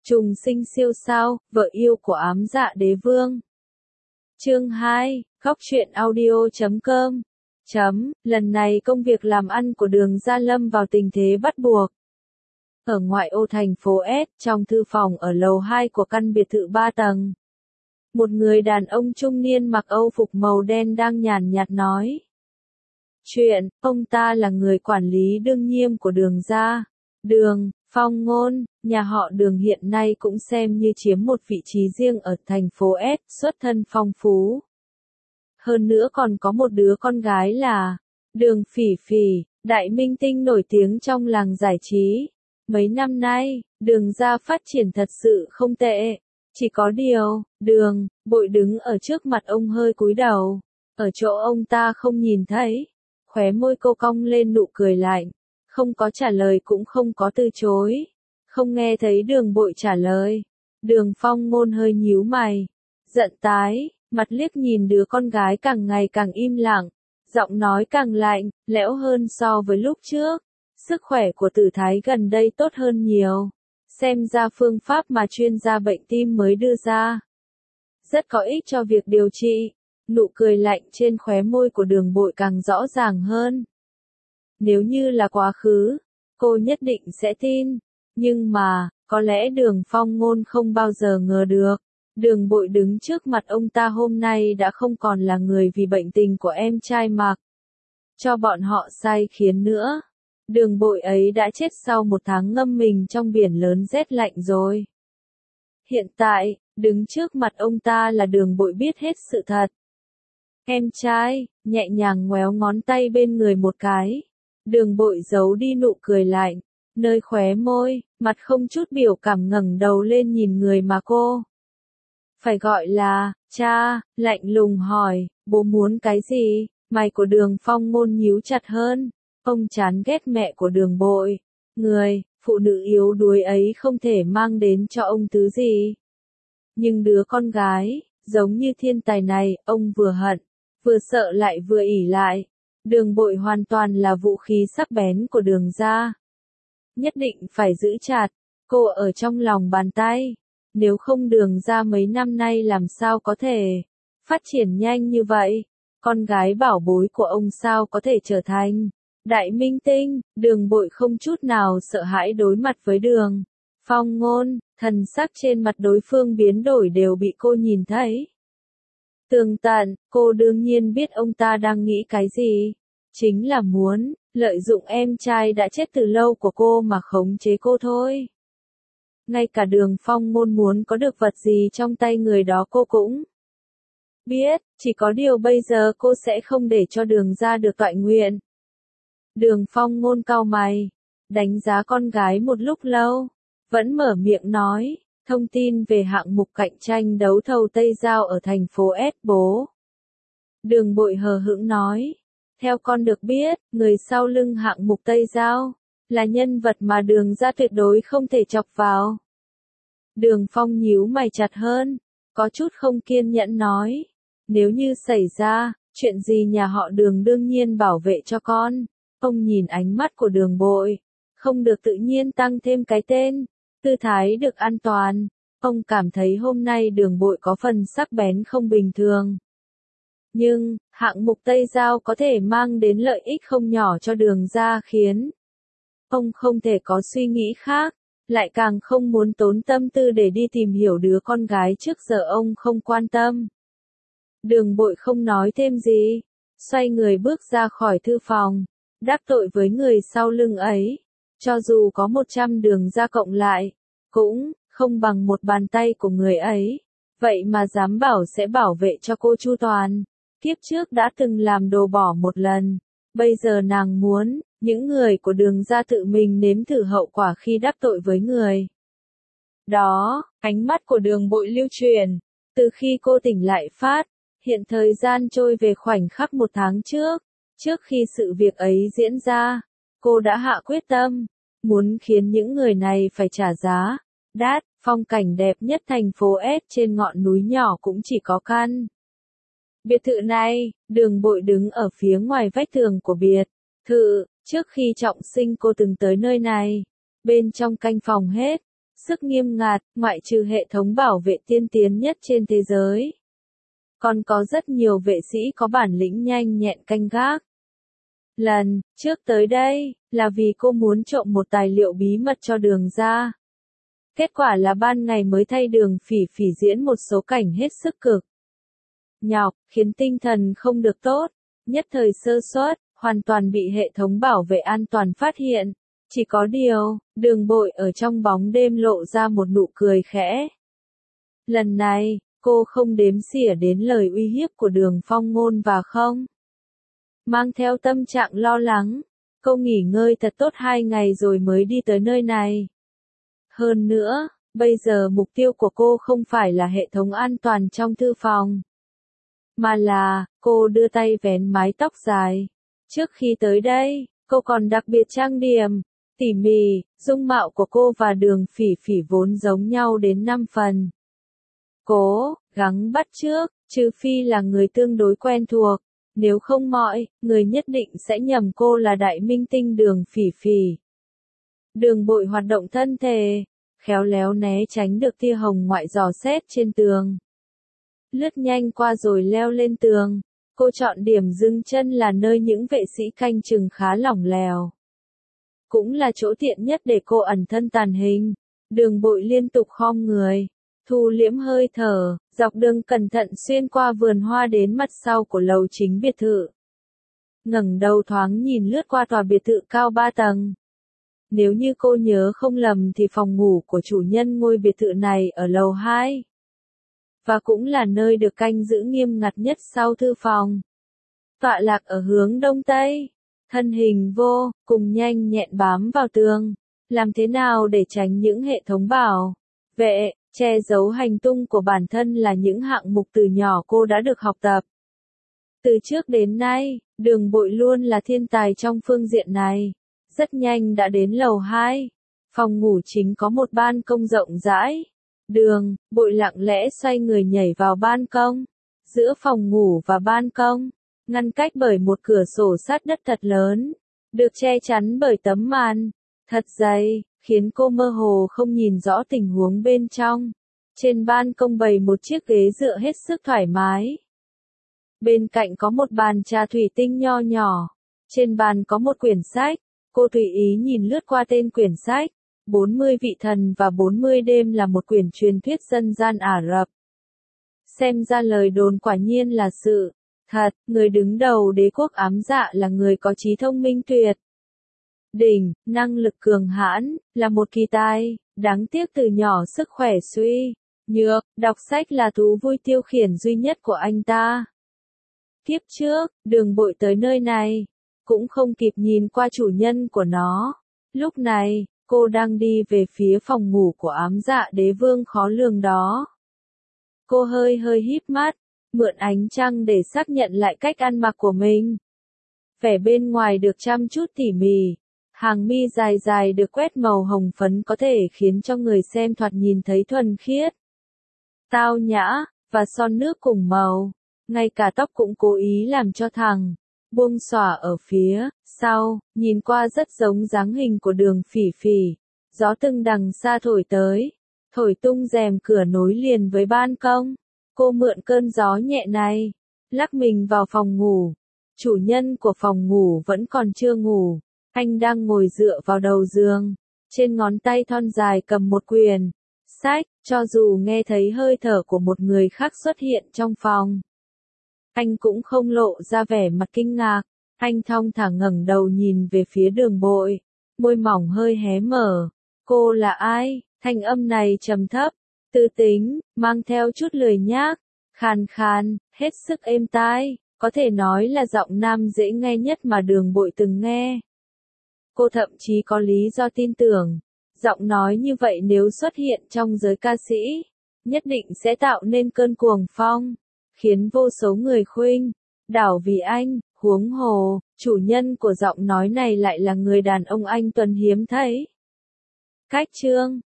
Trùng sinh siêu sao, vợ yêu của ám dạ đế vương. Chương 2, Góc truyện audio.com. Lần này công việc làm ăn của Đường Gia lâm vào tình thế bắt buộc. Ở ngoại ô thành phố S, trong thư phòng ở lầu 2 của căn biệt thự 3 tầng. Một người đàn ông trung niên mặc âu phục màu đen đang nhàn nhạt nói. Chuyện, ông ta là người quản lý đương nhiệm của Đường Gia. Đường Phong Ngôn, nhà họ Đường hiện nay cũng xem như chiếm một vị trí riêng ở thành phố S, xuất thân phong phú. Hơn nữa còn có một đứa con gái là Đường Phỉ Phỉ, đại minh tinh nổi tiếng trong làng giải trí. Mấy năm nay, Đường Gia phát triển thật sự không tệ. Chỉ có điều, Đường Bội đứng ở trước mặt ông hơi cúi đầu. Ở chỗ ông ta không nhìn thấy. Khóe môi cô cong lên nụ cười lạnh. Không có trả lời cũng không có từ chối. Không nghe thấy Đường Bội trả lời. Đường Phong Ngôn hơi nhíu mày. Giận tái, mặt liếc nhìn đứa con gái càng ngày càng im lặng. Giọng nói càng lạnh, lẽo hơn so với lúc trước. Sức khỏe của Tử Thái gần đây tốt hơn nhiều. Xem ra phương pháp mà chuyên gia bệnh tim mới đưa ra rất có ích cho việc điều trị. Nụ cười lạnh trên khóe môi của Đường Bội càng rõ ràng hơn. Nếu như là quá khứ, cô nhất định sẽ tin. Nhưng mà, có lẽ Đường Phong Ngôn không bao giờ ngờ được. Đường Bội đứng trước mặt ông ta hôm nay đã không còn là người vì bệnh tình của em trai mặc cho bọn họ sai khiến nữa. Đường Bội ấy đã chết sau 1 tháng ngâm mình trong biển lớn rét lạnh rồi. Hiện tại, đứng trước mặt ông ta là Đường Bội biết hết sự thật. Em trai, nhẹ nhàng ngoéo ngón tay bên người một cái. Đường Bội giấu đi nụ cười lạnh, nơi khóe môi, mặt không chút biểu cảm ngẩng đầu lên nhìn người mà cô phải gọi là cha, lạnh lùng hỏi, bố muốn cái gì? Mày của Đường Phong Ngôn nhíu chặt hơn. Ông chán ghét mẹ của Đường Bội. Người phụ nữ yếu đuối ấy không thể mang đến cho ông thứ gì. Nhưng đứa con gái, giống như thiên tài này, ông vừa hận, vừa sợ lại vừa ỷ lại. Đường Bội hoàn toàn là vũ khí sắc bén của Đường Gia. Nhất định phải giữ chặt, cô ở trong lòng bàn tay. Nếu không Đường Gia mấy năm nay làm sao có thể phát triển nhanh như vậy. Con gái bảo bối của ông sao có thể trở thành đại minh tinh. Đường Bội không chút nào sợ hãi đối mặt với Đường Phong Ngôn. Thần sắc trên mặt đối phương biến đổi đều bị cô nhìn thấy. Tường tận, cô đương nhiên biết ông ta đang nghĩ cái gì. Chính là muốn lợi dụng em trai đã chết từ lâu của cô mà khống chế cô thôi. Ngay cả Đường Phong Ngôn muốn có được vật gì trong tay người đó cô cũng biết, chỉ có điều bây giờ cô sẽ không để cho Đường Gia được toại nguyện. Đường Phong Ngôn cau mày, đánh giá con gái một lúc lâu, vẫn mở miệng nói, thông tin về hạng mục cạnh tranh đấu thầu Tây Giao ở thành phố S bố. Đường Bội hờ hững nói, theo con được biết, người sau lưng hạng mục Tây Giao là nhân vật mà Đường Gia tuyệt đối không thể chọc vào. Đường Phong nhíu mày chặt hơn, có chút không kiên nhẫn nói, nếu như xảy ra chuyện gì nhà họ Đường đương nhiên bảo vệ cho con. Ông nhìn ánh mắt của Đường Bội, không được tự nhiên tăng thêm cái tên, tư thái được an toàn. Ông cảm thấy hôm nay Đường Bội có phần sắc bén không bình thường. Nhưng, hạng mục Tây Giao có thể mang đến lợi ích không nhỏ cho Đường Gia khiến ông không thể có suy nghĩ khác, lại càng không muốn tốn tâm tư để đi tìm hiểu đứa con gái trước giờ ông không quan tâm. Đường Bội không nói thêm gì, xoay người bước ra khỏi thư phòng. Đắc tội với người sau lưng ấy, cho dù có 100 Đường Gia cộng lại, cũng không bằng một bàn tay của người ấy. Vậy mà dám bảo sẽ bảo vệ cho cô chu toàn. Kiếp trước đã từng làm đồ bỏ một lần, bây giờ nàng muốn những người của Đường Gia tự mình nếm thử hậu quả khi đắc tội với người đó. Ánh mắt của Đường Bội lưu chuyển, từ khi cô tỉnh lại phát hiện thời gian trôi về khoảnh khắc 1 tháng trước. Trước khi sự việc ấy diễn ra, cô đã hạ quyết tâm, muốn khiến những người này phải trả giá đắt. Phong cảnh đẹp nhất thành phố S trên ngọn núi nhỏ cũng chỉ có căn biệt thự này. Đường Bội đứng ở phía ngoài vách tường của biệt thự. Trước khi trọng sinh cô từng tới nơi này. Bên trong canh phòng hết sức nghiêm ngặt, ngoại trừ hệ thống bảo vệ tiên tiến nhất trên thế giới. Còn có rất nhiều vệ sĩ có bản lĩnh nhanh nhẹn canh gác. Lần trước tới đây, là vì cô muốn trộm một tài liệu bí mật cho Đường ra. Kết quả là ban ngày mới thay Đường Phỉ Phỉ diễn một số cảnh hết sức cực nhọc, khiến tinh thần không được tốt, nhất thời sơ suất, hoàn toàn bị hệ thống bảo vệ an toàn phát hiện. Chỉ có điều, Đường Bội ở trong bóng đêm lộ ra một nụ cười khẽ. Lần này, cô không đếm xỉa đến lời uy hiếp của Đường Phong Ngôn và không mang theo tâm trạng lo lắng. Cô nghỉ ngơi thật tốt 2 ngày rồi mới đi tới nơi này. Hơn nữa, bây giờ mục tiêu của cô không phải là hệ thống an toàn trong thư phòng, mà là, cô đưa tay vén mái tóc dài. Trước khi tới đây, cô còn đặc biệt trang điểm, tỉ mỉ, dung mạo của cô và Đường Phỉ Phỉ vốn giống nhau đến 5 phần. Cố gắng bắt chước, trừ phi là người tương đối quen thuộc, nếu không mọi người nhất định sẽ nhầm cô là đại minh tinh Đường Phỉ Phỉ. Đường Bội hoạt động thân thể, khéo léo né tránh được tia hồng ngoại dò xét trên tường. Lướt nhanh qua rồi leo lên tường, cô chọn điểm dừng chân là nơi những vệ sĩ canh chừng khá lỏng lẻo. Cũng là chỗ tiện nhất để cô ẩn thân tàng hình. Đường Bội liên tục khom người, thu liễm hơi thở, dọc đường cẩn thận xuyên qua vườn hoa đến mặt sau của lầu chính biệt thự. Ngẩng đầu thoáng nhìn lướt qua tòa biệt thự cao 3 tầng. Nếu như cô nhớ không lầm thì phòng ngủ của chủ nhân ngôi biệt thự này ở lầu 2. Và cũng là nơi được canh giữ nghiêm ngặt nhất sau thư phòng. Tọa lạc ở hướng đông tây, thân hình vô cùng nhanh nhẹn bám vào tường. Làm thế nào để tránh những hệ thống bảo vệ, che giấu hành tung của bản thân là những hạng mục từ nhỏ cô đã được học tập. Từ trước đến nay, Đường Bội luôn là thiên tài trong phương diện này. Rất nhanh đã đến lầu 2. Phòng ngủ chính có một ban công rộng rãi. Đường Bội lặng lẽ xoay người nhảy vào ban công. Giữa phòng ngủ và ban công, ngăn cách bởi một cửa sổ sát đất thật lớn, được che chắn bởi tấm màn thật dày, khiến cô mơ hồ không nhìn rõ tình huống bên trong. Trên ban công bày một chiếc ghế dựa hết sức thoải mái. Bên cạnh có một bàn trà thủy tinh nho nhỏ. Trên bàn có một quyển sách. Cô tùy ý nhìn lướt qua tên quyển sách. 40 vị thần và 40 đêm là một quyển truyền thuyết dân gian Ả Rập. Xem ra lời đồn quả nhiên là sự thật, người đứng đầu đế quốc ám dạ là người có trí thông minh tuyệt đỉnh, năng lực cường hãn, là một kỳ tài, đáng tiếc từ nhỏ sức khỏe suy nhược, đọc sách là thú vui tiêu khiển duy nhất của anh ta. Kiếp trước, Đường Bội tới nơi này, cũng không kịp nhìn qua chủ nhân của nó. Lúc này, cô đang đi về phía phòng ngủ của ám dạ đế vương khó lường đó. Cô hơi híp mắt, mượn ánh trăng để xác nhận lại cách ăn mặc của mình. Vẻ bên ngoài được chăm chút tỉ mỉ, hàng mi dài dài được quét màu hồng phấn có thể khiến cho người xem thoạt nhìn thấy thuần khiết, tao nhã, và son nước cùng màu. Ngay cả tóc cũng cố ý làm cho thẳng, buông xõa ở phía sau, nhìn qua rất giống dáng hình của Đường Phỉ Phỉ. Gió từng đằng xa thổi tới, thổi tung rèm cửa nối liền với ban công. Cô mượn cơn gió nhẹ này, lắc mình vào phòng ngủ. Chủ nhân của phòng ngủ vẫn còn chưa ngủ, anh đang ngồi dựa vào đầu giường, trên ngón tay thon dài cầm một quyển sách, cho dù nghe thấy hơi thở của một người khác xuất hiện trong phòng. Anh cũng không lộ ra vẻ mặt kinh ngạc, anh thong thả ngẩng đầu nhìn về phía Đường Bội, môi mỏng hơi hé mở. Cô là ai? Thanh âm này trầm thấp, tư tính, mang theo chút lười nhác, khàn khàn, hết sức êm tai, có thể nói là giọng nam dễ nghe nhất mà Đường Bội từng nghe. Cô thậm chí có lý do tin tưởng, giọng nói như vậy nếu xuất hiện trong giới ca sĩ, nhất định sẽ tạo nên cơn cuồng phong, khiến vô số người khuynh đảo vì anh. Huống hồ, chủ nhân của giọng nói này lại là người đàn ông anh tuấn hiếm thấy. Cách chương